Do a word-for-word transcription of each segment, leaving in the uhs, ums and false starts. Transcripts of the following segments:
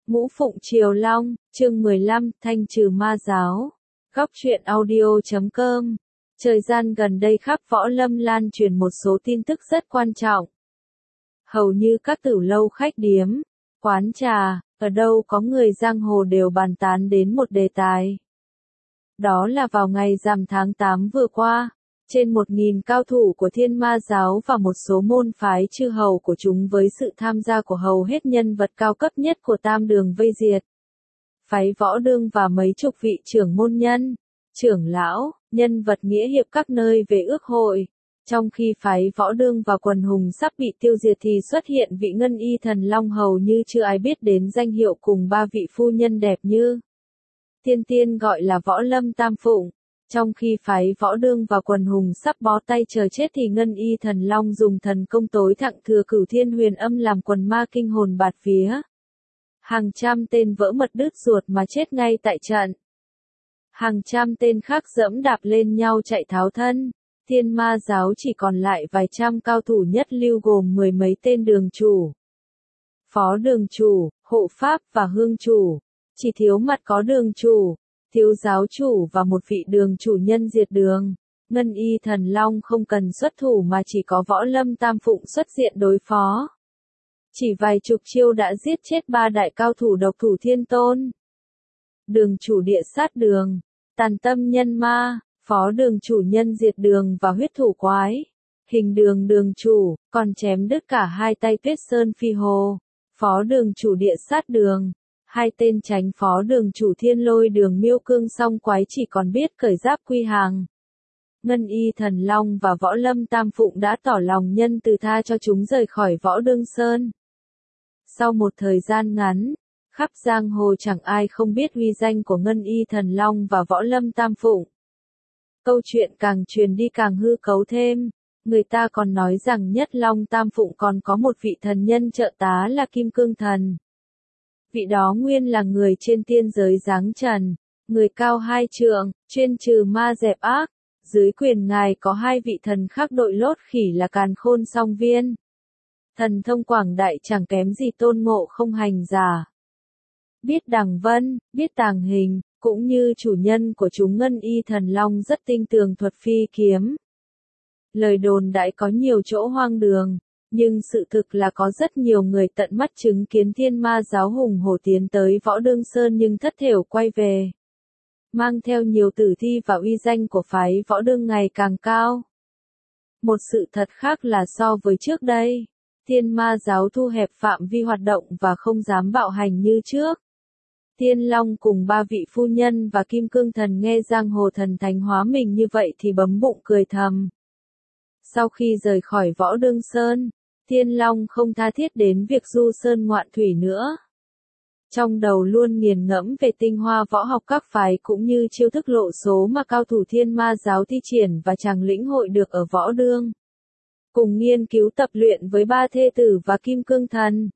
Ngũ Phụng Triều Long, chương mười lăm, thanh trừ ma giáo. Góc truyện audio chấm com. Thời gian gần đây khắp võ lâm lan truyền một số tin tức rất quan trọng. Hầu như các tử lâu khách điếm, quán trà, ở đâu có người giang hồ đều bàn tán đến một đề tài. Đó là vào ngày rằm tháng tám vừa qua, trên một nghìn cao thủ của Thiên Ma giáo và một số môn phái chư hầu của chúng với sự tham gia của hầu hết nhân vật cao cấp nhất của Tam Đường vây diệt. Phái Võ Đương và mấy chục vị trưởng môn nhân, trưởng lão, nhân vật nghĩa hiệp các nơi về ước hội. Trong khi phái Võ Đương và quần hùng sắp bị tiêu diệt thì xuất hiện vị ngân y thần long hầu như chưa ai biết đến danh hiệu cùng ba vị phu nhân đẹp như Tiên Tiên gọi là Võ Lâm Tam Phụng. Trong khi phái Võ Đương và quần hùng sắp bó tay chờ chết thì ngân y thần long dùng thần công tối thặng thừa cửu thiên huyền âm làm quần ma kinh hồn bạt vía. Hàng trăm tên vỡ mật đứt ruột mà chết ngay tại trận. Hàng trăm tên khác dẫm đạp lên nhau chạy tháo thân. Thiên Ma giáo chỉ còn lại vài trăm cao thủ nhất lưu gồm mười mấy tên đường chủ, phó đường chủ, hộ pháp và hương chủ. Chỉ thiếu mặt có đường chủ, thiếu giáo chủ và một vị đường chủ nhân diệt đường. Ngân y thần long không cần xuất thủ mà chỉ có Võ Lâm Tam Phụng xuất diện đối phó. Chỉ vài chục chiêu đã giết chết ba đại cao thủ độc thủ thiên tôn. Đường chủ địa sát đường, tàn tâm nhân ma, phó đường chủ nhân diệt đường và huyết thủ quái. Hình đường đường chủ, còn chém đứt cả hai tay Tuyết Sơn Phi Hồ. Phó đường chủ địa sát đường. Hai tên tránh phó đường chủ thiên lôi đường miêu cương song quái chỉ còn biết cởi giáp quy hàng. Ngân y thần long và Võ Lâm Tam Phụng đã tỏ lòng nhân từ tha cho chúng rời khỏi Võ Đương Sơn. Sau một thời gian ngắn, khắp giang hồ chẳng ai không biết uy danh của Ngân y thần long và Võ Lâm Tam Phụng. Câu chuyện càng truyền đi càng hư cấu thêm. Người ta còn nói rằng Nhất Long Tam Phụng còn có một vị thần nhân trợ tá là Kim Cương Thần. Vị đó nguyên là người trên tiên giới giáng trần, người cao hai trượng, chuyên trừ ma dẹp ác. Dưới quyền ngài có hai vị thần khác đội lốt khỉ là Càn Khôn Song Viên. Thần thông quảng đại chẳng kém gì Tôn Ngộ Không hành giả. Biết đằng vân, biết tàng hình, cũng như chủ nhân của chúng Ngân y thần long rất tinh tường thuật phi kiếm. Lời đồn đại có nhiều chỗ hoang đường. Nhưng sự thực là có rất nhiều người tận mắt chứng kiến Thiên Ma giáo hùng hổ tiến tới Võ Đương Sơn nhưng thất thểu quay về. Mang theo nhiều tử thi và uy danh của phái Võ Đương ngày càng cao. Một sự thật khác là so với trước đây, Thiên Ma giáo thu hẹp phạm vi hoạt động và không dám bạo hành như trước. Thiên Long cùng ba vị phu nhân và Kim Cương Thần nghe giang hồ thần thánh hóa mình như vậy thì bấm bụng cười thầm. Sau khi rời khỏi Võ Đương Sơn, Thiên Long không tha thiết đến việc du sơn ngoạn thủy nữa. Trong đầu luôn nghiền ngẫm về tinh hoa võ học các phái cũng như chiêu thức lộ số mà cao thủ Thiên Ma giáo thi triển và chàng lĩnh hội được ở Võ Đương. Cùng nghiên cứu tập luyện với ba thê tử và Kim Cương Thần.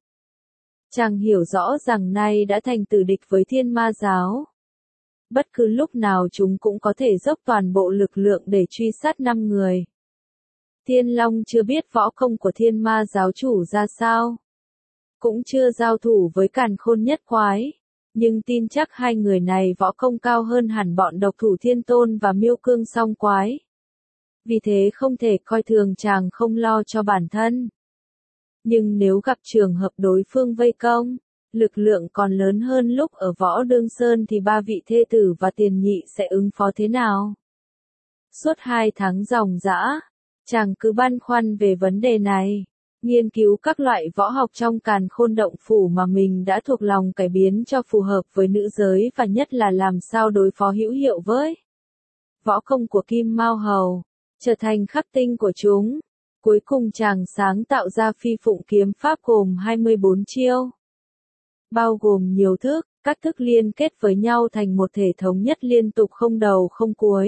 Chàng hiểu rõ rằng nay đã thành tử địch với Thiên Ma giáo. Bất cứ lúc nào chúng cũng có thể dốc toàn bộ lực lượng để truy sát năm người. Thiên Long chưa biết võ công của Thiên Ma giáo chủ ra sao. Cũng chưa giao thủ với Càn Khôn nhất quái. Nhưng tin chắc hai người này võ công cao hơn hẳn bọn độc thủ Thiên Tôn và Miêu Cương song quái. Vì thế không thể coi thường chàng không lo cho bản thân. Nhưng nếu gặp trường hợp đối phương vây công, lực lượng còn lớn hơn lúc ở Võ Đương Sơn thì ba vị thê tử và tiền nhị sẽ ứng phó thế nào? Suốt hai tháng ròng rã, chàng cứ băn khoăn về vấn đề này, nghiên cứu các loại võ học trong Càn Khôn động phủ mà mình đã thuộc lòng cải biến cho phù hợp với nữ giới và nhất là làm sao đối phó hữu hiệu với võ công của Kim Mao Hầu, trở thành khắc tinh của chúng. Cuối cùng chàng sáng tạo ra Phi Phụng kiếm pháp gồm hai mươi bốn chiêu, bao gồm nhiều thức, các thức liên kết với nhau thành một thể thống nhất liên tục không đầu không cuối.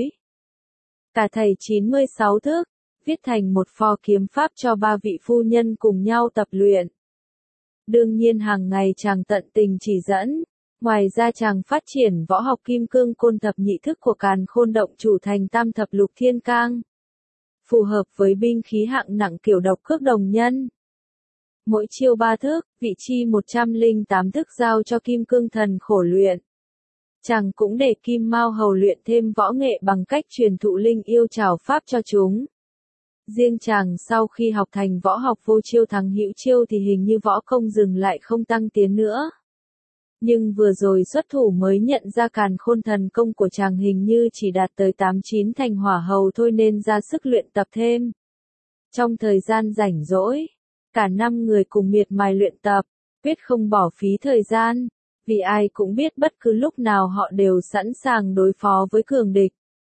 Cả thầy chín mươi sáu thức, viết thành một pho kiếm pháp cho ba vị phu nhân cùng nhau tập luyện. Đương nhiên hàng ngày chàng tận tình chỉ dẫn, ngoài ra chàng phát triển võ học Kim Cương Côn thập nhị thức của Càn Khôn động chủ thành Tam thập lục thiên cang. Phù hợp với binh khí hạng nặng kiểu độc cước đồng nhân. mỗi chiêu ba thức, vị chi một trăm lẻ tám thức giao cho Kim Cương Thần khổ luyện. Chàng cũng để Kim Mao Hầu luyện thêm võ nghệ bằng cách truyền thụ linh yêu trảo pháp cho chúng. Riêng chàng sau khi học thành võ học vô chiêu thắng hữu chiêu thì hình như võ công dừng lại không tăng tiến nữa. Nhưng vừa rồi xuất thủ mới nhận ra càn khôn thần công của chàng hình như chỉ đạt tới tám chín thành hỏa hầu thôi nên ra sức luyện tập thêm. Trong thời gian rảnh rỗi, cả năm người cùng miệt mài luyện tập, quyết không bỏ phí thời gian, vì ai cũng biết bất cứ lúc nào họ đều sẵn sàng đối phó với cường địch.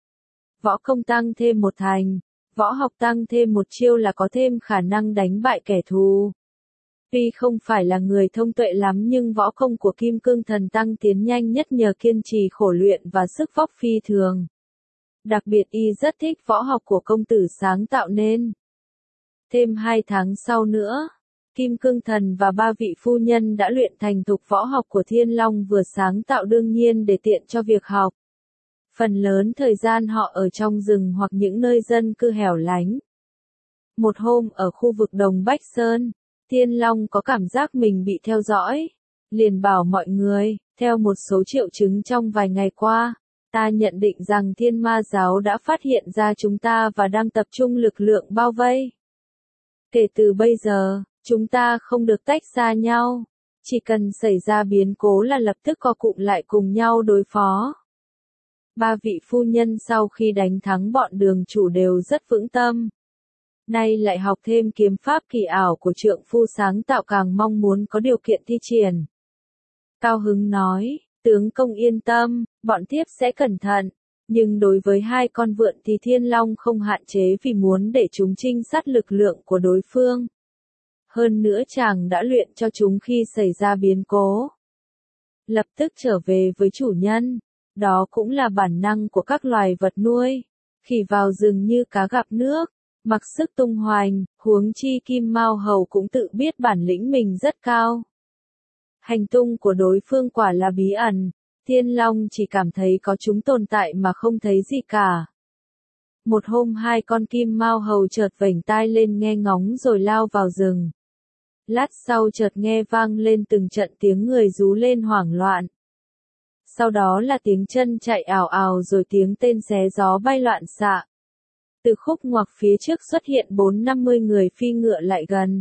Võ công tăng thêm một thành, võ học tăng thêm một chiêu là có thêm khả năng đánh bại kẻ thù. Tuy không phải là người thông tuệ lắm nhưng võ công của Kim Cương Thần tăng tiến nhanh nhất nhờ kiên trì khổ luyện và sức vóc phi thường. Đặc biệt y rất thích võ học của công tử sáng tạo nên. Thêm hai tháng sau nữa, Kim Cương Thần và ba vị phu nhân đã luyện thành thục võ học của Thiên Long vừa sáng tạo đương nhiên để tiện cho việc học. Phần lớn thời gian họ ở trong rừng hoặc những nơi dân cư hẻo lánh. Một hôm ở khu vực Đồng Bách Sơn, Thiên Long có cảm giác mình bị theo dõi. Liền bảo mọi người, theo một số triệu chứng trong vài ngày qua, ta nhận định rằng Thiên Ma Giáo đã phát hiện ra chúng ta và đang tập trung lực lượng bao vây. Kể từ bây giờ, chúng ta không được tách xa nhau. Chỉ cần xảy ra biến cố là lập tức co cụm lại cùng nhau đối phó. Ba vị phu nhân sau khi đánh thắng bọn đường chủ đều rất vững tâm. Nay lại học thêm kiếm pháp kỳ ảo của trượng phu sáng tạo càng mong muốn có điều kiện thi triển. Cao hứng nói, tướng công yên tâm, bọn thiếp sẽ cẩn thận. Nhưng đối với hai con vượn thì Thiên Long không hạn chế vì muốn để chúng trinh sát lực lượng của đối phương. Hơn nữa chàng đã luyện cho chúng khi xảy ra biến cố. Lập tức trở về với chủ nhân. Đó cũng là bản năng của các loài vật nuôi. Khỉ vào rừng như cá gặp nước, mặc sức tung hoành, huống chi Kim Mao Hầu cũng tự biết bản lĩnh mình rất cao. Hành tung của đối phương quả là bí ẩn, Thiên Long chỉ cảm thấy có chúng tồn tại mà không thấy gì cả. Một hôm hai con Kim Mao Hầu chợt vểnh tai lên nghe ngóng rồi lao vào rừng. Lát sau chợt nghe vang lên từng trận tiếng người rú lên hoảng loạn. Sau đó là tiếng chân chạy ào ào rồi tiếng tên xé gió bay loạn xạ. Từ khúc ngoặc phía trước xuất hiện bốn năm mươi người phi ngựa lại gần.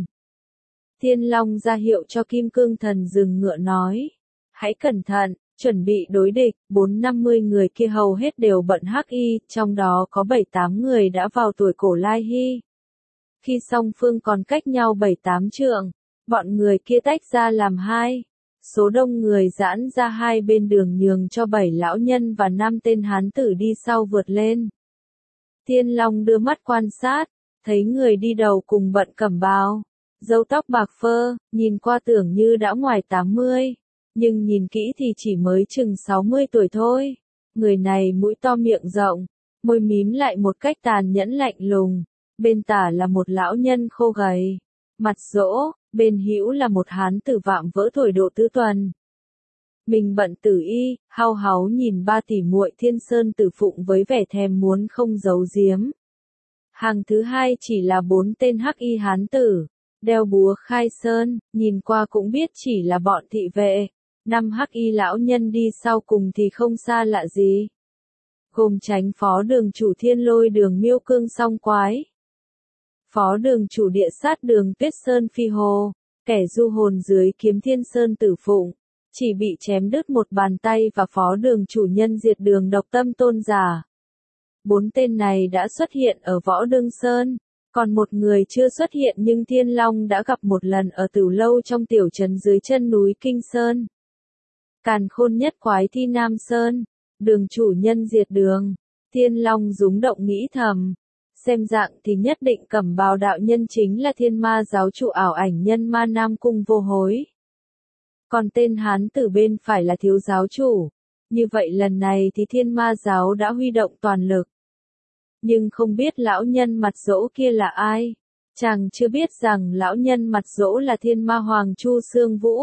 Thiên Long ra hiệu cho Kim Cương Thần dừng ngựa nói. Hãy cẩn thận, chuẩn bị đối địch, bốn năm mươi người kia hầu hết đều bận hắc y, trong đó có bảy tám người đã vào tuổi cổ lai hy. Khi song phương còn cách nhau bảy tám trượng, bọn người kia tách ra làm hai. Số đông người giãn ra hai bên đường nhường cho bảy lão nhân và năm tên hán tử đi sau vượt lên. Thiên Long đưa mắt quan sát, thấy người đi đầu cùng bận cẩm bào, râu tóc bạc phơ, nhìn qua tưởng như đã ngoài tám mươi, nhưng nhìn kỹ thì chỉ mới chừng sáu mươi tuổi thôi. Người này mũi to miệng rộng, môi mím lại một cách tàn nhẫn lạnh lùng, bên tả là một lão nhân khô gầy, mặt rỗ, bên hữu là một hán tử vạm vỡ tuổi độ tứ tuần. Mình bận tử y, hao háu nhìn ba tỷ muội Thiên Sơn Tử Phụng với vẻ thèm muốn không giấu giếm. Hàng thứ hai chỉ là bốn tên hắc y hán tử, đeo búa khai sơn, nhìn qua cũng biết chỉ là bọn thị vệ. Năm hắc y lão nhân đi sau cùng thì không xa lạ gì. Gồm Chánh Phó Đường Chủ Thiên Lôi Đường Miêu Cương Song Quái, Phó Đường Chủ Địa Sát Đường Tuyết Sơn Phi Hồ, kẻ du hồn dưới kiếm Thiên Sơn Tử Phụng, chỉ bị chém đứt một bàn tay, và Phó Đường Chủ Nhân Diệt Đường Độc Tâm Tôn Giả. Bốn tên này đã xuất hiện ở Võ Đương Sơn, còn một người chưa xuất hiện nhưng Thiên Long đã gặp một lần ở Tửu Lâu trong tiểu trấn dưới chân núi Kinh Sơn. Càn Khôn Nhất Quái Thi Nam Sơn, Đường Chủ Nhân Diệt Đường. Thiên Long rúng động nghĩ thầm, xem dạng thì nhất định Cẩm Bào đạo nhân chính là Thiên Ma giáo chủ ảo ảnh nhân Ma Nam Cung Vô Hối. Còn tên hán tử bên phải là thiếu giáo chủ. Như vậy lần này thì Thiên Ma giáo đã huy động toàn lực. Nhưng không biết lão nhân mặt dỗ kia là ai. Chàng chưa biết rằng lão nhân mặt dỗ là Thiên Ma Hoàng Chu Sương Vũ.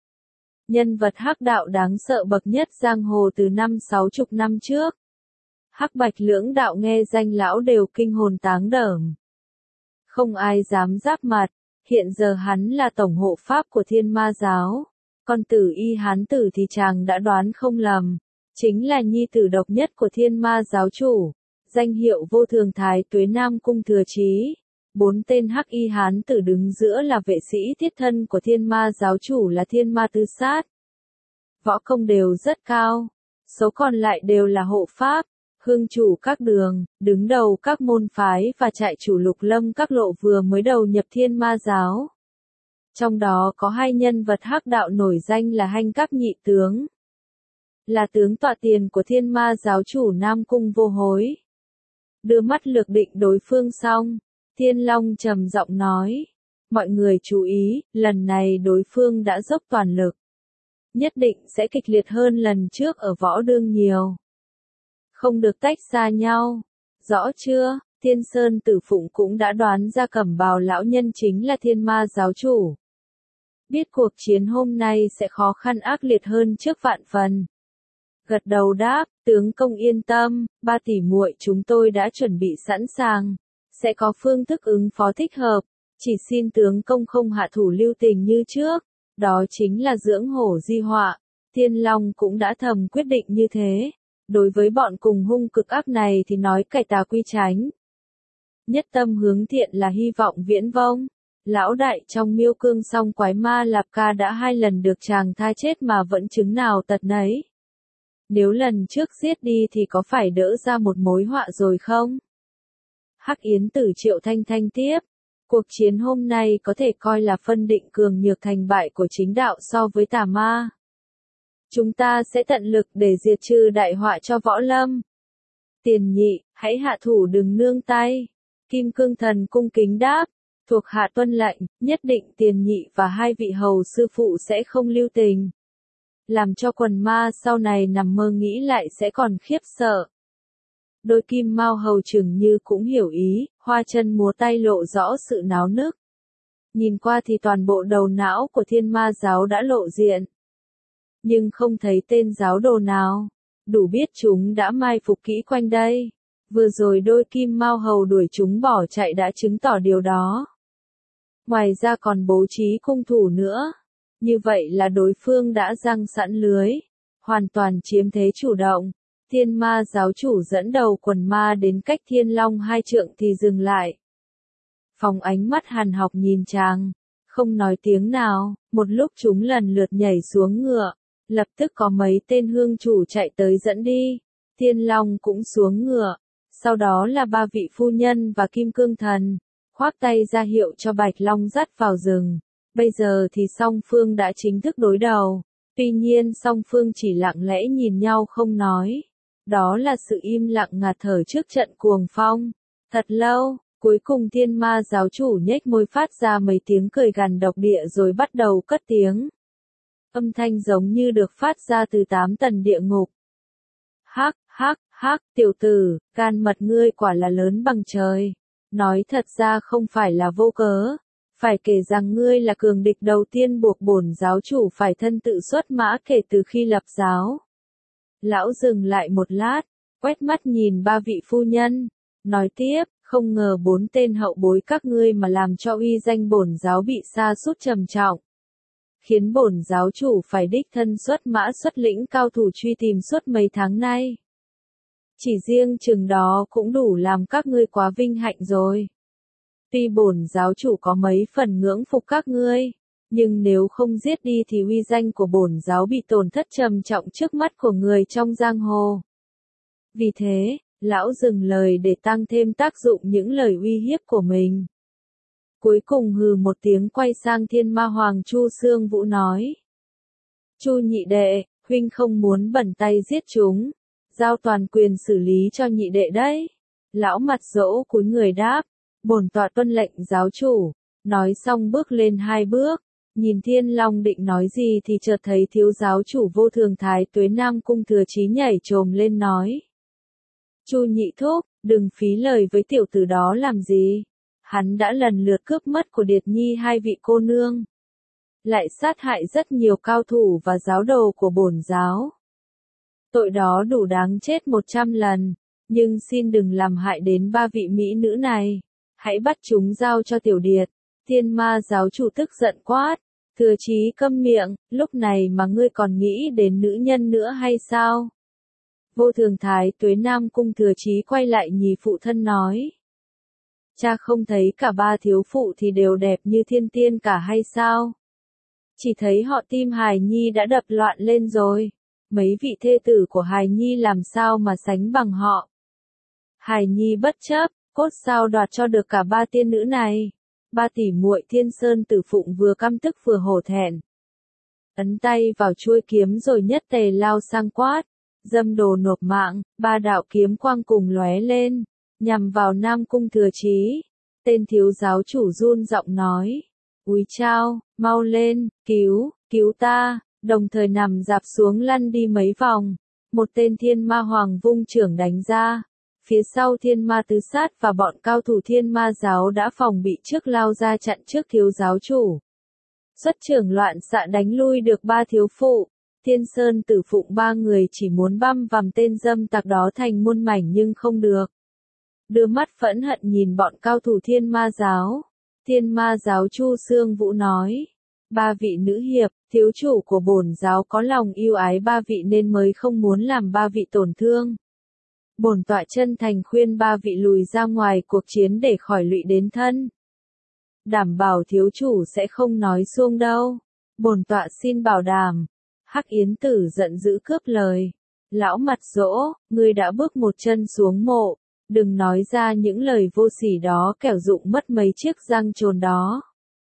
Nhân vật hắc đạo đáng sợ bậc nhất giang hồ từ năm sáu chục năm trước. Hắc bạch lưỡng đạo nghe danh lão đều kinh hồn táng đởm. Không ai dám giáp mặt, Hiện giờ hắn là tổng hộ pháp của Thiên Ma giáo. Con tử Y Hán Tử thì chàng đã đoán không lầm. Chính là nhi tử độc nhất của Thiên Ma giáo chủ. Danh hiệu vô thường Thái Tuế Nam Cung Thừa Chí. Bốn tên Hắc Y Hán Tử đứng giữa là vệ sĩ thiết thân của Thiên Ma giáo chủ là Thiên Ma Tư Sát. Võ công đều rất cao. Số còn lại đều là hộ pháp, hương chủ các đường, đứng đầu các môn phái và trại chủ Lục Lâm các lộ vừa mới đầu nhập Thiên Ma giáo. Trong đó có hai nhân vật hắc đạo nổi danh là Hanh Các nhị tướng. Là tướng tọa tiền của Thiên Ma giáo chủ Nam Cung Vô Hối. Đưa mắt lược định đối phương xong, Thiên Long trầm giọng nói. Mọi người chú ý, lần này đối phương đã dốc toàn lực. Nhất định sẽ kịch liệt hơn lần trước ở võ đương nhiều. Không được tách xa nhau. Rõ chưa? Thiên Sơn Tử Phụng cũng đã đoán ra Cẩm Bào lão nhân chính là Thiên Ma giáo chủ. Biết cuộc chiến hôm nay sẽ khó khăn ác liệt hơn trước vạn phần. Gật đầu đáp, tướng công yên tâm, ba tỷ muội chúng tôi đã chuẩn bị sẵn sàng. Sẽ có phương thức ứng phó thích hợp. Chỉ xin tướng công không hạ thủ lưu tình như trước. Đó chính là dưỡng hổ di họa. Thiên Long cũng đã thầm quyết định như thế. Đối với bọn cùng hung cực ác này thì nói cải tà quy tránh. Nhất tâm hướng thiện là hy vọng viễn vông. Lão đại trong Miêu Cương song quái ma Lạp Ca đã hai lần được chàng tha chết mà vẫn chứng nào tật nấy. Nếu lần trước giết đi thì có phải đỡ ra một mối họa rồi không? Hắc Yến Tử Triệu Thanh Thanh tiếp. Cuộc chiến hôm nay có thể coi là phân định cường nhược thành bại của chính đạo so với tà ma. Chúng ta sẽ tận lực để diệt trừ đại họa cho võ lâm. Tiền nhị, hãy hạ thủ đừng nương tay. Kim Cương Thần cung kính đáp. Thuộc hạ tuân lệnh, nhất định tiền nhị và hai vị hầu sư phụ sẽ không lưu tình. Làm cho quần ma sau này nằm mơ nghĩ lại sẽ còn khiếp sợ. Đôi Kim Mao hầu chừng như cũng hiểu ý, hoa chân múa tay lộ rõ sự náo nức. Nhìn qua thì toàn bộ đầu não của Thiên Ma giáo đã lộ diện. Nhưng không thấy tên giáo đồ nào. Đủ biết chúng đã mai phục kỹ quanh đây. Vừa rồi đôi Kim Mao hầu đuổi chúng bỏ chạy đã chứng tỏ điều đó. Ngoài ra còn bố trí cung thủ nữa. Như vậy là đối phương đã giăng sẵn lưới. Hoàn toàn chiếm thế chủ động. Thiên Ma giáo chủ dẫn đầu quần ma đến cách Thiên Long hai trượng thì dừng lại. Phóng ánh mắt hàn học nhìn chàng. Không nói tiếng nào. Một lúc chúng lần lượt nhảy xuống ngựa. Lập tức có mấy tên hương chủ chạy tới dẫn đi. Thiên Long cũng xuống ngựa. Sau đó là ba vị phu nhân và Kim Cương Thần. Khoác tay ra hiệu cho Bạch Long dắt vào rừng. Bây giờ thì song phương đã chính thức đối đầu. Tuy nhiên song phương chỉ lặng lẽ nhìn nhau không nói. Đó là sự im lặng ngạt thở trước trận cuồng phong. Thật lâu, cuối cùng Thiên Ma giáo chủ nhếch môi phát ra mấy tiếng cười gằn độc địa rồi bắt đầu cất tiếng. Âm thanh giống như được phát ra từ tám tầng địa ngục. Hắc, hắc, hắc, tiểu tử, gan mật ngươi quả là lớn bằng trời. Nói thật ra không phải là vô cớ. Phải kể rằng ngươi là cường địch đầu tiên buộc bổn giáo chủ phải thân tự xuất mã kể từ khi lập giáo. Lão dừng lại một lát, quét mắt nhìn ba vị phu nhân, nói tiếp, không ngờ bốn tên hậu bối các ngươi mà làm cho uy danh bổn giáo bị sa sút trầm trọng. Khiến bổn giáo chủ phải đích thân xuất mã xuất lĩnh cao thủ truy tìm suốt mấy tháng nay. Chỉ riêng chừng đó cũng đủ làm các ngươi quá vinh hạnh rồi. Tuy bổn giáo chủ có mấy phần ngưỡng phục các ngươi, nhưng nếu không giết đi thì uy danh của bổn giáo bị tổn thất trầm trọng trước mắt của người trong giang hồ. Vì thế, lão dừng lời để tăng thêm tác dụng những lời uy hiếp của mình. Cuối cùng hừ một tiếng quay sang Thiên Ma Hoàng Chu Xương Vũ nói. Chu nhị đệ, huynh không muốn bẩn tay giết chúng. Giao toàn quyền xử lý cho nhị đệ đấy. Lão mặt dỗ cúi người đáp. Bổn tọa tuân lệnh giáo chủ. Nói xong bước lên hai bước. Nhìn Thiên Long định nói gì thì chợt thấy thiếu giáo chủ Vô Thường Thái Tuế Nam Cung Thừa Chí nhảy chồm lên nói. Chu nhị thúc, đừng phí lời với tiểu tử đó làm gì. Hắn đã lần lượt cướp mất của Điệt Nhi hai vị cô nương. Lại sát hại rất nhiều cao thủ và giáo đồ của bổn giáo. Tội đó đủ đáng chết một trăm lần. Nhưng xin đừng làm hại đến ba vị mỹ nữ này. Hãy bắt chúng giao cho tiểu điệt. Thiên ma giáo chủ tức giận quát. Thừa Chí câm miệng, lúc này mà ngươi còn nghĩ đến nữ nhân nữa hay sao? Vô Thường Thái Tuế Nam Cung Thừa Chí quay lại nhìn phụ thân nói. Cha không thấy cả ba thiếu phụ thì đều đẹp như thiên tiên cả hay sao? Chỉ thấy họ tim Hài Nhi đã đập loạn lên rồi. Mấy vị thê tử của Hài Nhi làm sao mà sánh bằng họ? Hài Nhi bất chấp, cốt sao đoạt cho được cả ba tiên nữ này. Ba tỷ muội Thiên Sơn Tử Phụng vừa căm tức vừa hổ thẹn. Ấn tay vào chuôi kiếm rồi nhất tề lao sang quát. Dâm đồ nộp mạng, ba đạo kiếm quang cùng lóe lên, nhằm vào Nam Cung Thừa Chí. Tên thiếu giáo chủ run giọng nói. Úi chao, mau lên, cứu, cứu ta, đồng thời nằm dạp xuống lăn đi mấy vòng. Một tên thiên ma hoàng vung trưởng đánh ra. Phía sau thiên ma tứ sát và bọn cao thủ thiên ma giáo đã phòng bị trước lao ra chặn trước thiếu giáo chủ. Xuất trưởng loạn xạ đánh lui được ba thiếu phụ. Thiên Sơn Tử Phụng ba người chỉ muốn băm vằm tên dâm tặc đó thành muôn mảnh nhưng không được. Đưa mắt phẫn hận nhìn bọn cao thủ thiên ma giáo. Thiên ma giáo Chu Sương Vũ nói. Ba vị nữ hiệp, thiếu chủ của bổn giáo có lòng yêu ái ba vị nên mới không muốn làm ba vị tổn thương. Bổn tọa chân thành khuyên ba vị lùi ra ngoài cuộc chiến để khỏi lụy đến thân. Đảm bảo thiếu chủ sẽ không nói xuông đâu. Bổn tọa xin bảo đảm. Hắc Yến Tử giận dữ cướp lời. Lão mặt dỗ, ngươi đã bước một chân xuống mộ. Đừng nói ra những lời vô sỉ đó kẻo dụng mất mấy chiếc răng trồn đó.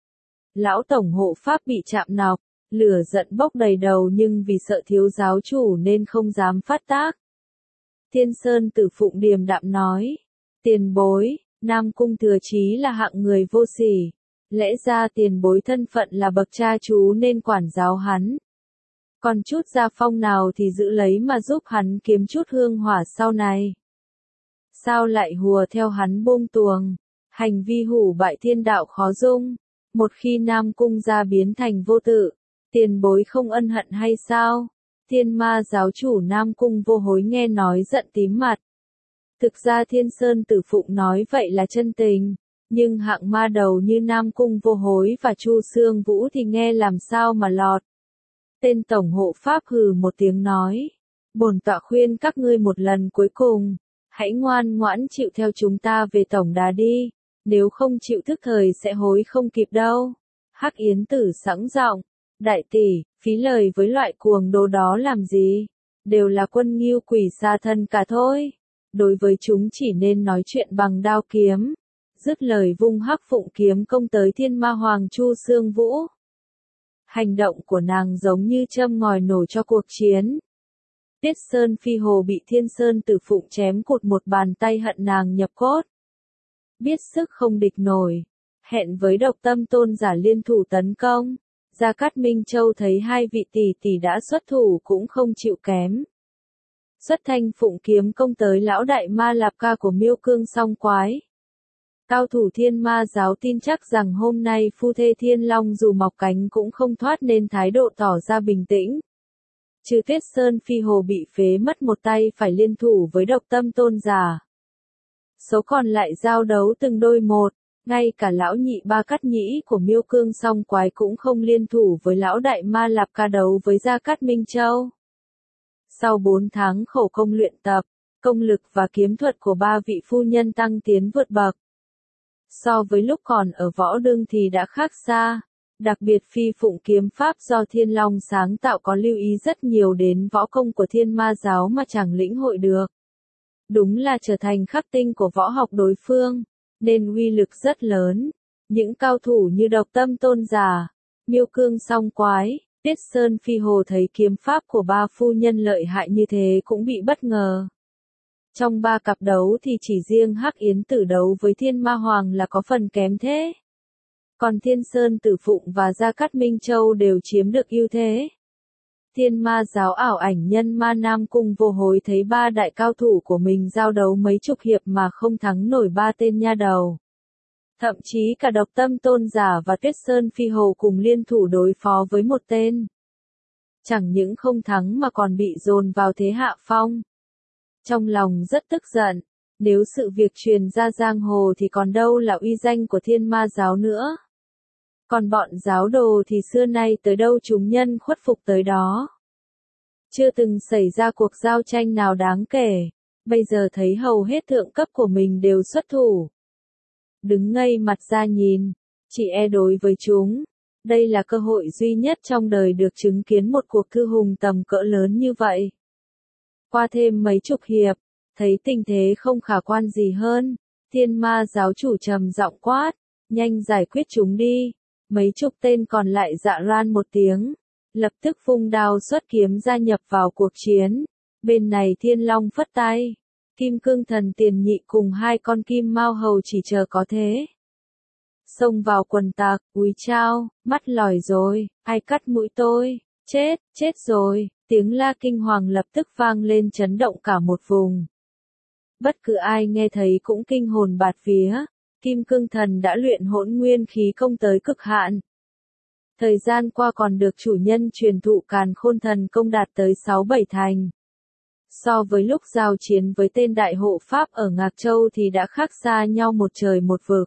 Lão tổng hộ pháp bị chạm nọc, lửa giận bốc đầy đầu nhưng vì sợ thiếu giáo chủ nên không dám phát tác. Thiên Sơn Tử Phụng điềm đạm nói. Tiền bối, Nam Cung Thừa Chí là hạng người vô sỉ. Lẽ ra tiền bối thân phận là bậc cha chú nên quản giáo hắn. Còn chút gia phong nào thì giữ lấy mà giúp hắn kiếm chút hương hỏa sau này. Sao lại hùa theo hắn buông tuồng, hành vi hủ bại thiên đạo khó dung. Một khi Nam Cung gia biến thành vô tự, tiền bối không ân hận hay sao? Thiên ma giáo chủ Nam Cung Vô Hối nghe nói giận tím mặt. Thực ra Thiên Sơn Tử Phụng nói vậy là chân tình, nhưng hạng ma đầu như Nam Cung Vô Hối và Chu Sương Vũ thì nghe làm sao mà lọt. Tên tổng hộ pháp hừ một tiếng nói. Bổn tọa khuyên các ngươi một lần cuối cùng, hãy ngoan ngoãn chịu theo chúng ta về tổng đà đi, nếu không chịu thức thời sẽ hối không kịp đâu. Hắc Yến Tử sẵn giọng. Đại tỷ, phí lời với loại cuồng đồ đó làm gì? Đều là quân nghiêu quỷ xa thân cả thôi. Đối với chúng chỉ nên nói chuyện bằng đao kiếm. Dứt lời vung hắc phụng kiếm công tới thiên ma hoàng Chu Sương Vũ. Hành động của nàng giống như châm ngòi nổ cho cuộc chiến. Tiết Sơn Phi Hồ bị Thiên Sơn Tử Phụng chém cụt một bàn tay hận nàng nhập cốt. Biết sức không địch nổi. Hẹn với Độc Tâm Tôn giả liên thủ tấn công. Gia Cát Minh Châu thấy hai vị tỷ tỷ đã xuất thủ cũng không chịu kém. Xuất thanh phụng kiếm công tới lão đại ma lạp ca của Miêu Cương Song Quái. Cao thủ thiên ma giáo tin chắc rằng hôm nay phu thê thiên long dù mọc cánh cũng không thoát nên thái độ tỏ ra bình tĩnh. Trừ Tiết Sơn Phi Hồ bị phế mất một tay phải liên thủ với Độc Tâm Tôn giả. Số còn lại giao đấu từng đôi một. Ngay cả lão nhị ba cát nhĩ của Miêu Cương Song Quái cũng không liên thủ với lão đại ma lạp ca đấu với Gia Cát Minh Châu. Sau bốn tháng khổ công luyện tập, công lực và kiếm thuật của ba vị phu nhân tăng tiến vượt bậc. So với lúc còn ở võ đương thì đã khác xa, đặc biệt phi phụng kiếm pháp do Thiên Long sáng tạo có lưu ý rất nhiều đến võ công của thiên ma giáo mà chẳng lĩnh hội được. Đúng là trở thành khắc tinh của võ học đối phương. Nên uy lực rất lớn. Những cao thủ như Độc Tâm Tôn giả, Miêu Cương Song Quái, Tiết Sơn Phi Hồ thấy kiếm pháp của ba phu nhân lợi hại như thế cũng bị bất ngờ. Trong ba cặp đấu thì chỉ riêng Hắc Yến Tử đấu với Thiên Ma Hoàng là có phần kém thế. Còn Thiên Sơn Tử Phụng và Gia Cát Minh Châu đều chiếm được ưu thế. Thiên ma giáo ảo ảnh nhân ma Nam Cung Vô Hối thấy ba đại cao thủ của mình giao đấu mấy chục hiệp mà không thắng nổi ba tên nha đầu. Thậm chí cả Độc Tâm Tôn giả và Tuyết Sơn Phi Hồ cùng liên thủ đối phó với một tên. Chẳng những không thắng mà còn bị dồn vào thế hạ phong. Trong lòng rất tức giận, nếu sự việc truyền ra giang hồ thì còn đâu là uy danh của thiên ma giáo nữa. Còn bọn giáo đồ thì xưa nay tới đâu chúng nhân khuất phục tới đó. Chưa từng xảy ra cuộc giao tranh nào đáng kể, bây giờ thấy hầu hết thượng cấp của mình đều xuất thủ. Đứng ngây mặt ra nhìn, chỉ e đối với chúng, đây là cơ hội duy nhất trong đời được chứng kiến một cuộc thư hùng tầm cỡ lớn như vậy. Qua thêm mấy chục hiệp, thấy tình thế không khả quan gì hơn, thiên ma giáo chủ trầm giọng quát, nhanh giải quyết chúng đi. Mấy chục tên còn lại dạ ran một tiếng, lập tức vung đao xuất kiếm gia nhập vào cuộc chiến. Bên này Thiên Long phất tay, Kim Cương Thần Tiền Nhị cùng hai con kim mao hầu chỉ chờ có thế. Xông vào quần tạc, úi chao, mắt lòi rồi, ai cắt mũi tôi, chết, chết rồi, tiếng la kinh hoàng lập tức vang lên chấn động cả một vùng. Bất cứ ai nghe thấy cũng kinh hồn bạt vía. Kim Cương Thần đã luyện hỗn nguyên khí công tới cực hạn. Thời gian qua còn được chủ nhân truyền thụ Càn Khôn Thần công đạt tới sáu bảy thành. So với lúc giao chiến với tên đại hộ Pháp ở Ngạc Châu thì đã khác xa nhau một trời một vực.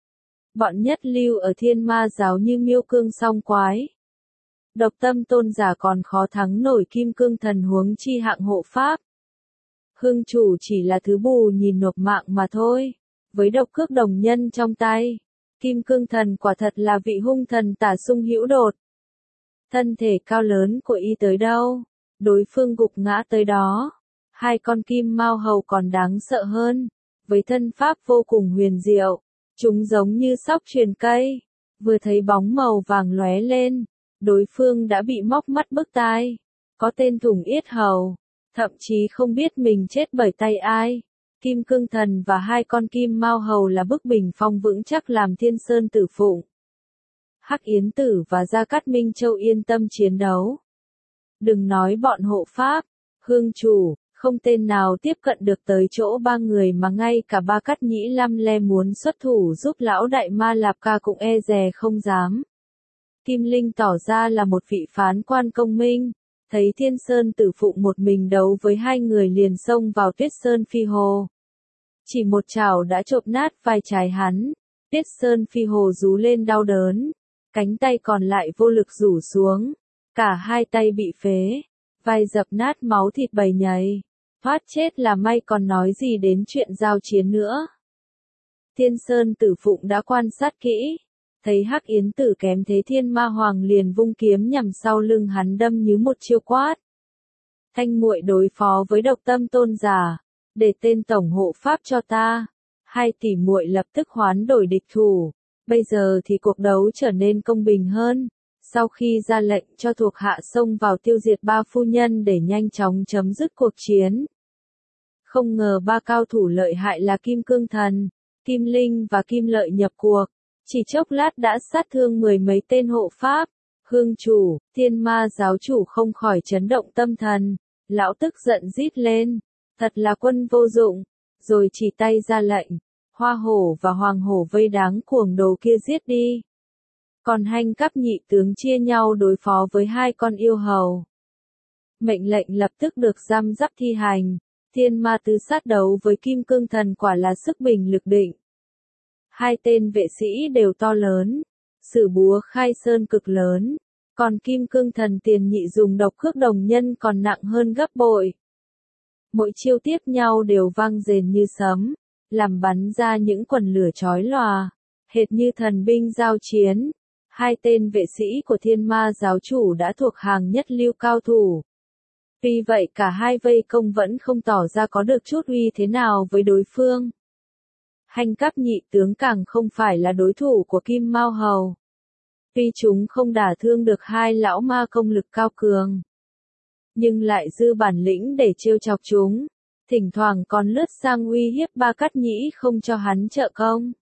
Bọn nhất lưu ở Thiên Ma giáo như Miêu Cương Song Quái. Độc Tâm Tôn giả còn khó thắng nổi Kim Cương Thần huống chi hạng hộ Pháp. Hương chủ chỉ là thứ bù nhìn nộp mạng mà thôi. Với độc cước đồng nhân trong tay, Kim Cương Thần quả thật là vị hung thần tả sung hữu đột. Thân thể cao lớn của y tới đâu, đối phương gục ngã tới đó. Hai con kim mao hầu còn đáng sợ hơn, với thân pháp vô cùng huyền diệu, chúng giống như sóc truyền cây, vừa thấy bóng màu vàng lóe lên, đối phương đã bị móc mắt bức tai, có tên thủng yết hầu, thậm chí không biết mình chết bởi tay ai. Kim Cương Thần và hai con kim mao hầu là bức bình phong vững chắc làm Thiên Sơn Tử Phụng. Hắc Yến Tử và Gia Cát Minh Châu yên tâm chiến đấu. Đừng nói bọn hộ Pháp, hương chủ, không tên nào tiếp cận được tới chỗ ba người mà ngay cả Ba Cát Nhĩ Lam Le muốn xuất thủ giúp lão đại ma Lạp Ca cũng e dè không dám. Kim Linh tỏ ra là một vị phán quan công minh, thấy Thiên Sơn Tử Phụng một mình đấu với hai người liền xông vào Tuyết Sơn Phi Hồ. Chỉ một chảo đã chộp nát vai trái hắn, Tuyết Sơn Phi Hồ rú lên đau đớn, cánh tay còn lại vô lực rủ xuống, cả hai tay bị phế, vai dập nát máu thịt bầy nhầy, thoát chết là may còn nói gì đến chuyện giao chiến nữa. Thiên Sơn Tử Phụng đã quan sát kỹ, thấy Hắc Yến Tử kém thế Thiên Ma Hoàng liền vung kiếm nhằm sau lưng hắn đâm như một chiêu quát. Thanh muội đối phó với Độc Tâm Tôn giả, để tên tổng hộ Pháp cho ta. Hai tỷ muội lập tức hoán đổi địch thủ, bây giờ thì cuộc đấu trở nên công bình hơn. Sau khi ra lệnh cho thuộc hạ xông vào tiêu diệt ba phu nhân để nhanh chóng chấm dứt cuộc chiến. Không ngờ ba cao thủ lợi hại là Kim Cương Thần, Kim Linh và Kim Lợi nhập cuộc. Chỉ chốc lát đã sát thương mười mấy tên hộ Pháp. Hương chủ, Thiên Ma giáo chủ không khỏi chấn động tâm thần. Lão tức giận rít lên. Thật là quân vô dụng. Rồi chỉ tay ra lệnh. Hoa hổ và hoàng hổ vây đáng cuồng đồ kia giết đi. Còn Hành Cấp nhị tướng chia nhau đối phó với hai con yêu hầu. Mệnh lệnh lập tức được răm rắp thi hành. Thiên Ma tứ sát đấu với Kim Cương Thần quả là sức bình lực định. Hai tên vệ sĩ đều to lớn, sử búa khai sơn cực lớn, còn Kim Cương Thần Tiền Nhị dùng độc cước đồng nhân còn nặng hơn gấp bội. Mỗi chiêu tiếp nhau đều vang rền như sấm, làm bắn ra những quần lửa chói lòa, hệt như thần binh giao chiến. Hai tên vệ sĩ của Thiên Ma giáo chủ đã thuộc hàng nhất lưu cao thủ. Vì vậy cả hai vây công vẫn không tỏ ra có được chút uy thế nào với đối phương. Hành Cấp nhị tướng càng không phải là đối thủ của Kim Mao Hầu. Tuy chúng không đả thương được hai lão ma công lực cao cường, nhưng lại dư bản lĩnh để trêu chọc chúng, thỉnh thoảng còn lướt sang uy hiếp Ba Cát Nhĩ không cho hắn trợ công.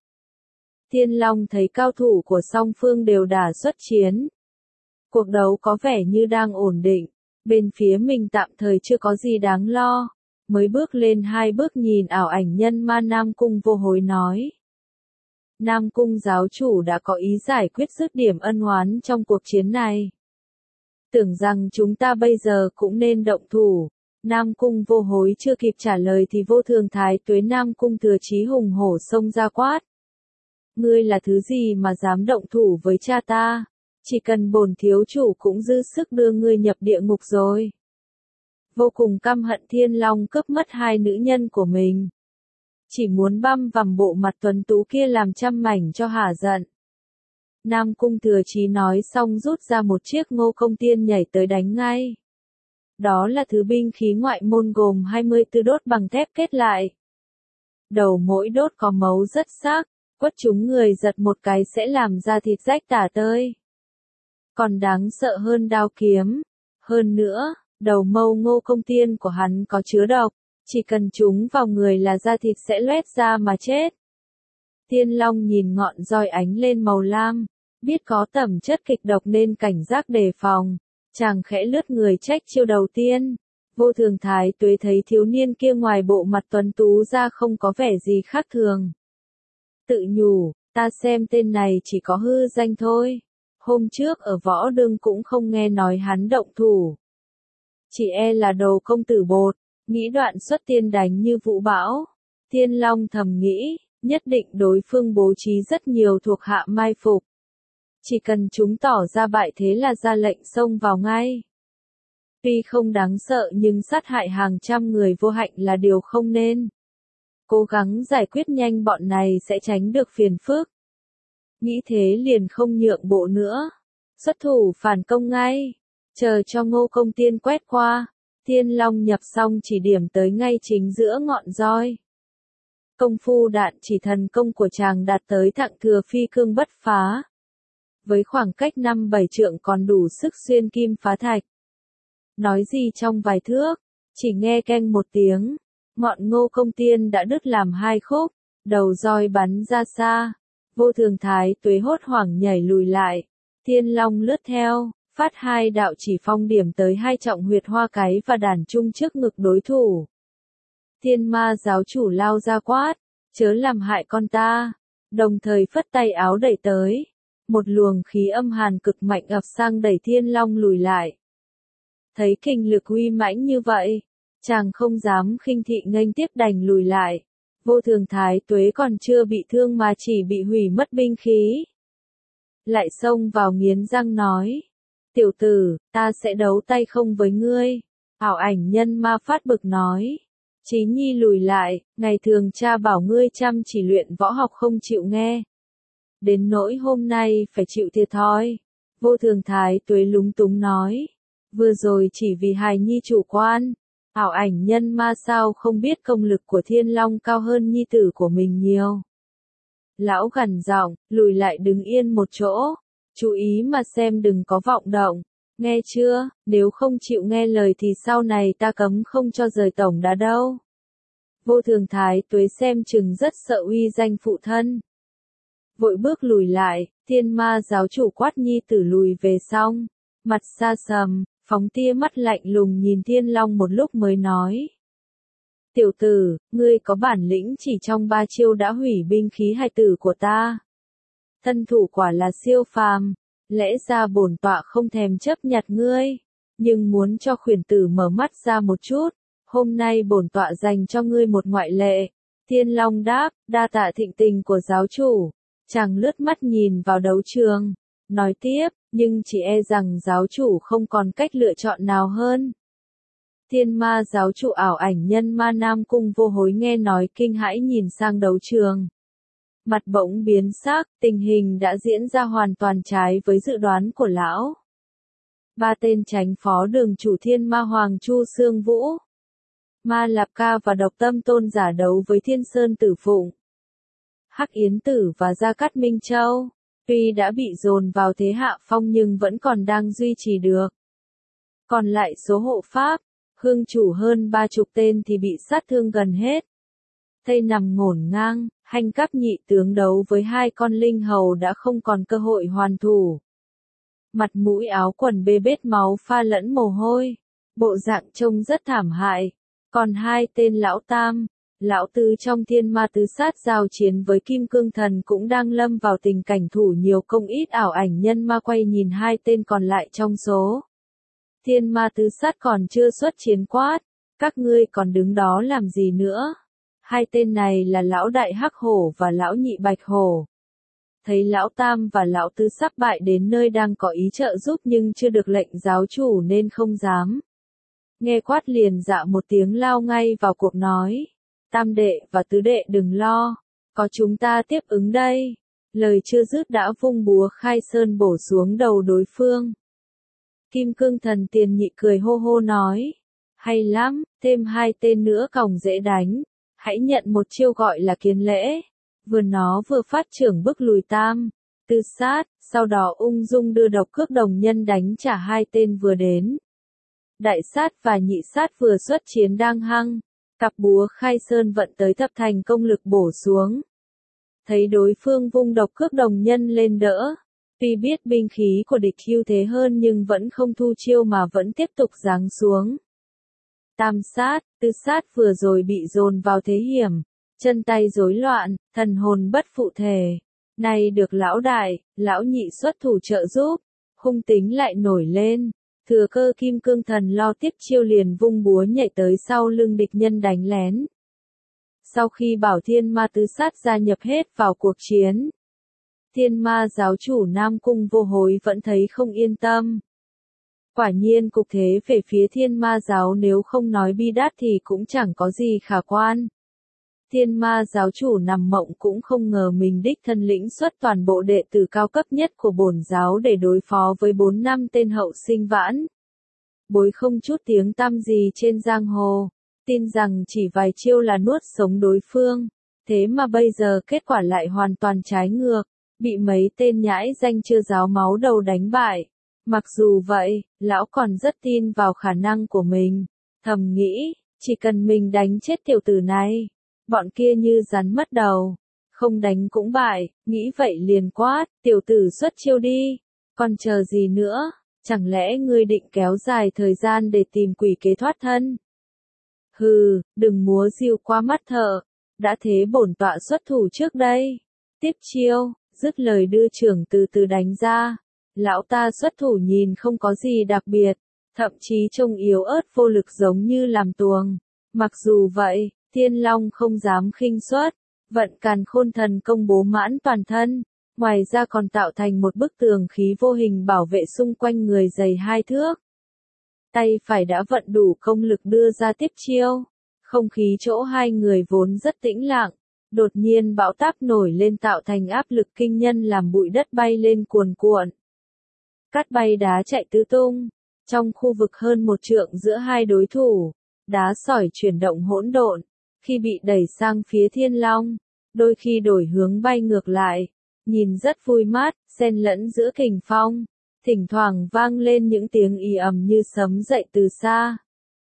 Thiên Long thấy cao thủ của song phương đều đả xuất chiến. Cuộc đấu có vẻ như đang ổn định, bên phía mình tạm thời chưa có gì đáng lo. Mới bước lên hai bước nhìn ảo ảnh nhân ma Nam Cung vô hối nói. Nam Cung giáo chủ đã có ý giải quyết dứt điểm ân oán trong cuộc chiến này. Tưởng rằng chúng ta bây giờ cũng nên động thủ. Nam Cung vô hối chưa kịp trả lời thì vô thường thái tuế Nam Cung thừa chí hùng hổ xông ra quát. ngươi là thứ gì mà dám động thủ với cha ta? Chỉ cần bổn thiếu chủ cũng dư sức đưa ngươi nhập địa ngục rồi. Vô cùng căm hận Thiên Long cướp mất hai nữ nhân của mình. Chỉ muốn băm vằm bộ mặt tuấn tú kia làm trăm mảnh cho hả giận. Nam Cung Thừa Chí nói xong rút ra một chiếc Ngô Công Tiên nhảy tới đánh ngay. Đó là thứ binh khí ngoại môn gồm hai mươi tư đốt bằng thép kết lại. Đầu mỗi đốt có mấu rất sắc, quất chúng người giật một cái sẽ làm ra thịt rách tả tơi. Còn đáng sợ hơn đao kiếm. Hơn nữa, đầu mâu Ngô Công Tiên của hắn có chứa độc, chỉ cần chúng vào người là da thịt sẽ loét ra mà chết. Thiên Long nhìn ngọn roi ánh lên màu lam, biết có tẩm chất kịch độc nên cảnh giác đề phòng, chàng khẽ lướt người trách chiêu đầu tiên. Vô Thường Thái Tuế thấy thiếu niên kia ngoài bộ mặt tuấn tú ra không có vẻ gì khác thường. Tự nhủ, ta xem tên này chỉ có hư danh thôi. Hôm trước ở võ đương cũng không nghe nói hắn động thủ. Chỉ e là đồ công tử bột, nghĩ đoạn xuất tiên đánh như vũ bão. Thiên Long thầm nghĩ, nhất định đối phương bố trí rất nhiều thuộc hạ mai phục. Chỉ cần chúng tỏ ra bại thế là ra lệnh xông vào ngay. Tuy không đáng sợ nhưng sát hại hàng trăm người vô hạnh là điều không nên. Cố gắng giải quyết nhanh bọn này sẽ tránh được phiền phức. Nghĩ thế liền không nhượng bộ nữa. Xuất thủ phản công ngay. Chờ cho Ngô Công Tiên quét qua. Thiên Long nhập xong chỉ điểm tới ngay chính giữa ngọn roi. Công phu đạn chỉ thần công của chàng đạt tới thặng thừa phi cương bất phá. Với khoảng cách năm bảy trượng còn đủ sức xuyên kim phá thạch. Nói gì trong vài thước, chỉ nghe keng một tiếng, ngọn Ngô Công Tiên đã đứt làm hai khúc, đầu roi bắn ra xa. Vô Thường Thái Tuế hốt hoảng nhảy lùi lại, Thiên Long lướt theo, phát hai đạo chỉ phong điểm tới hai trọng huyệt hoa cái và đàn trung trước ngực đối thủ. Thiên Ma giáo chủ lao ra quát, chớ làm hại con ta, đồng thời phất tay áo đẩy tới. Một luồng khí âm hàn cực mạnh ập sang đẩy Thiên Long lùi lại. Thấy kinh lực uy mãnh như vậy, chàng không dám khinh thị nghênh tiếp đành lùi lại. Vô Thường Thái Tuế còn chưa bị thương mà chỉ bị hủy mất binh khí. Lại xông vào nghiến răng nói, tiểu tử, ta sẽ đấu tay không với ngươi. Ảo Ảnh Nhân Ma phát bực nói, Chí Nhi lùi lại, ngày thường cha bảo ngươi chăm chỉ luyện võ học không chịu nghe. Đến nỗi hôm nay phải chịu thiệt thòi. Vô Thường Thái Tuế lúng túng nói, vừa rồi chỉ vì hài nhi chủ quan. Ảo Ảnh Nhân Ma sao không biết công lực của Thiên Long cao hơn nhi tử của mình nhiều. Lão gằn giọng, lùi lại đứng yên một chỗ. Chú ý mà xem đừng có vọng động. Nghe chưa, nếu không chịu nghe lời thì sau này ta cấm không cho rời tổng đá đâu. Vô Thường Thái Tuế xem chừng rất sợ uy danh phụ thân. Vội bước lùi lại, Thiên Ma giáo chủ quát nhi tử lùi về xong. Mặt xa sầm, phóng tia mắt lạnh lùng nhìn Thiên Long một lúc mới nói. Tiểu tử, ngươi có bản lĩnh chỉ trong ba chiêu đã hủy binh khí hài tử của ta. Thân thủ quả là siêu phàm, lẽ ra bổn tọa không thèm chấp nhặt ngươi, nhưng muốn cho khuyển tử mở mắt ra một chút, hôm nay bổn tọa dành cho ngươi một ngoại lệ. Thiên Long đáp, đa tạ thịnh tình của giáo chủ. Chàng lướt mắt nhìn vào đấu trường, nói tiếp, nhưng chỉ e rằng giáo chủ không còn cách lựa chọn nào hơn. Thiên Ma giáo chủ Ảo Ảnh Nhân Ma Nam Cung Vô Hối nghe nói kinh hãi nhìn sang đấu trường. Mặt bỗng biến sắc, tình hình đã diễn ra hoàn toàn trái với dự đoán của lão. Ba tên chánh phó đường chủ Thiên Ma Hoàng Chu Sương Vũ, Ma Lạp Ca và Độc Tâm Tôn giả đấu với Thiên Sơn Tử Phụng, Hắc Yến Tử và Gia Cát Minh Châu. Tuy đã bị dồn vào thế hạ phong nhưng vẫn còn đang duy trì được. Còn lại số hộ pháp, hương chủ hơn ba chục tên thì bị sát thương gần hết. Tây nằm ngổn ngang, Hành Cáp nhị tướng đấu với hai con linh hầu đã không còn cơ hội hoàn thủ. Mặt mũi áo quần bê bết máu pha lẫn mồ hôi, bộ dạng trông rất thảm hại. Còn hai tên lão tam, lão tứ trong Thiên Ma tứ sát giao chiến với Kim Cương Thần cũng đang lâm vào tình cảnh thủ nhiều công ít. Ảo Ảnh Nhân Ma quay nhìn hai tên còn lại trong số. Thiên Ma tứ sát còn chưa xuất chiến quát, các ngươi còn đứng đó làm gì nữa? Hai tên này là lão đại hắc hổ và lão nhị bạch hổ. thấy lão tam và lão tứ sắp bại đến nơi đang có ý trợ giúp nhưng chưa được lệnh giáo chủ nên không dám. Nghe quát liền dạ một tiếng lao ngay vào cuộc nói. Tam đệ và tứ đệ đừng lo, có chúng ta tiếp ứng đây. Lời chưa dứt đã vung búa khai sơn bổ xuống đầu đối phương. Kim Cương Thần Tiền Nhị cười hô hô nói. Hay lắm, thêm hai tên nữa còng dễ đánh. Hãy nhận một chiêu gọi là kiến lễ. Vừa nó vừa phát trưởng bức lùi tam, tư sát, sau đó ung dung đưa độc cước đồng nhân đánh trả hai tên vừa đến. Đại sát và nhị sát vừa xuất chiến đang hăng, cặp búa khai sơn vận tới thập thành công lực bổ xuống. Thấy đối phương vung độc cước đồng nhân lên đỡ, tuy biết binh khí của địch ưu thế hơn nhưng vẫn không thu chiêu mà vẫn tiếp tục giáng xuống. Tam sát, tư sát vừa rồi bị dồn vào thế hiểm, chân tay rối loạn, thần hồn bất phụ thể. Nay được lão đại, lão nhị xuất thủ trợ giúp, hung tính lại nổi lên. Thừa cơ Kim Cương Thần lo tiếp chiêu liền vung búa nhảy tới sau lưng địch nhân đánh lén. Sau khi bảo thiên ma tứ sát gia nhập hết vào cuộc chiến, thiên ma giáo chủ Nam Cung Vô Hối vẫn thấy không yên tâm. Quả nhiên cục thế về phía thiên ma giáo nếu không nói bi đát thì cũng chẳng có gì khả quan. Thiên ma giáo chủ nằm mộng cũng không ngờ mình đích thân lĩnh xuất toàn bộ đệ tử cao cấp nhất của bổn giáo để đối phó với bốn năm tên hậu sinh vãn. Bối không chút tiếng tăm gì trên giang hồ, tin rằng chỉ vài chiêu là nuốt sống đối phương. Thế mà bây giờ kết quả lại hoàn toàn trái ngược, bị mấy tên nhãi danh chưa ráo máu đầu đánh bại. Mặc dù vậy, lão còn rất tin vào khả năng của mình, thầm nghĩ, chỉ cần mình đánh chết tiểu tử này, bọn kia như rắn mất đầu, không đánh cũng bại, nghĩ vậy liền quát, tiểu tử xuất chiêu đi, còn chờ gì nữa, chẳng lẽ ngươi định kéo dài thời gian để tìm quỷ kế thoát thân? Hừ, đừng múa diều qua mắt thợ, đã thế bổn tọa xuất thủ trước đây. Tiếp chiêu, dứt lời đưa trưởng từ từ đánh ra. Lão ta xuất thủ nhìn không có gì đặc biệt, thậm chí trông yếu ớt vô lực giống như làm tuồng. Mặc dù vậy, Thiên Long không dám khinh suất, vận càn khôn thần công bố mãn toàn thân, ngoài ra còn tạo thành một bức tường khí vô hình bảo vệ xung quanh người dày hai thước. Tay phải đã vận đủ công lực đưa ra tiếp chiêu, không khí chỗ hai người vốn rất tĩnh lặng, đột nhiên bão táp nổi lên tạo thành áp lực kinh nhân làm bụi đất bay lên cuồn cuộn. Cát bay đá chạy tứ tung, trong khu vực hơn một trượng giữa hai đối thủ, đá sỏi chuyển động hỗn độn, khi bị đẩy sang phía Thiên Long, đôi khi đổi hướng bay ngược lại, nhìn rất vui mắt, xen lẫn giữa kình phong, thỉnh thoảng vang lên những tiếng ì ầm như sấm dậy từ xa.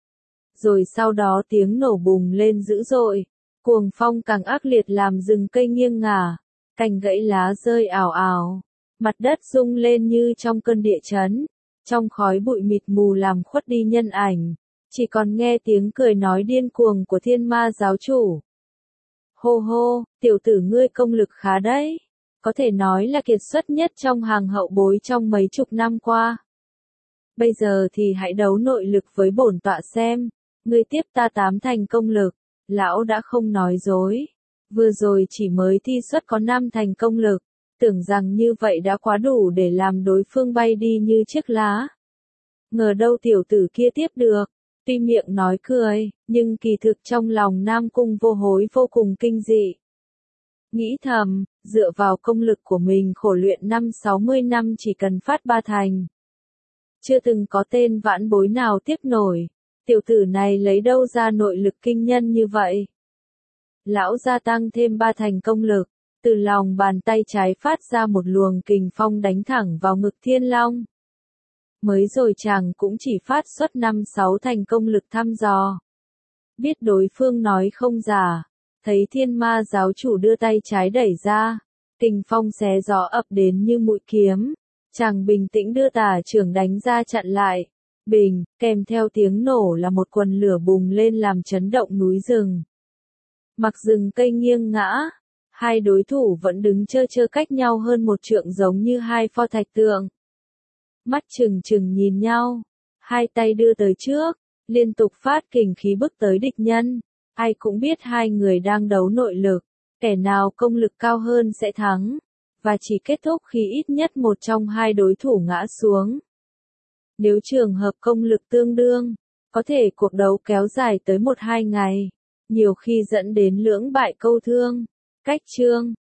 Rồi sau đó tiếng nổ bùng lên dữ dội, cuồng phong càng ác liệt làm rừng cây nghiêng ngả, cành gãy lá rơi ào ào. Mặt đất rung lên như trong cơn địa chấn, trong khói bụi mịt mù làm khuất đi nhân ảnh, chỉ còn nghe tiếng cười nói điên cuồng của thiên ma giáo chủ. Hô hô, tiểu tử ngươi công lực khá đấy, có thể nói là kiệt xuất nhất trong hàng hậu bối trong mấy chục năm qua. Bây giờ thì hãy đấu nội lực với bổn tọa xem, ngươi tiếp ta tám thành công lực, lão đã không nói dối, vừa rồi chỉ mới thi xuất có năm thành công lực. Tưởng rằng như vậy đã quá đủ để làm đối phương bay đi như chiếc lá. Ngờ đâu tiểu tử kia tiếp được, tuy miệng nói cười, nhưng kỳ thực trong lòng Nam Cung Vô Hối vô cùng kinh dị. Nghĩ thầm, dựa vào công lực của mình khổ luyện năm sáu mươi năm chỉ cần phát ba thành. Chưa từng có tên vãn bối nào tiếp nổi, tiểu tử này lấy đâu ra nội lực kinh nhân như vậy. Lão gia tăng thêm ba thành công lực. Từ lòng bàn tay trái phát ra một luồng kình phong đánh thẳng vào ngực Thiên Long. Mới rồi chàng cũng chỉ phát xuất năm sáu thành công lực thăm dò. Biết đối phương nói không giả, thấy thiên ma giáo chủ đưa tay trái đẩy ra, kình phong xé gió ập đến như mũi kiếm. Chàng bình tĩnh đưa tả trưởng đánh ra chặn lại. Bình, kèm theo tiếng nổ là một quần lửa bùng lên làm chấn động núi rừng. Mặc rừng cây nghiêng ngã. Hai đối thủ vẫn đứng chơ chơ cách nhau hơn một trượng giống như hai pho thạch tượng. Mắt trừng trừng nhìn nhau, hai tay đưa tới trước, liên tục phát kình khí bức tới địch nhân. Ai cũng biết hai người đang đấu nội lực, kẻ nào công lực cao hơn sẽ thắng. và chỉ kết thúc khi ít nhất một trong hai đối thủ ngã xuống. Nếu trường hợp công lực tương đương, có thể cuộc đấu kéo dài tới một hai ngày, nhiều khi dẫn đến lưỡng bại câu thương. Cách chương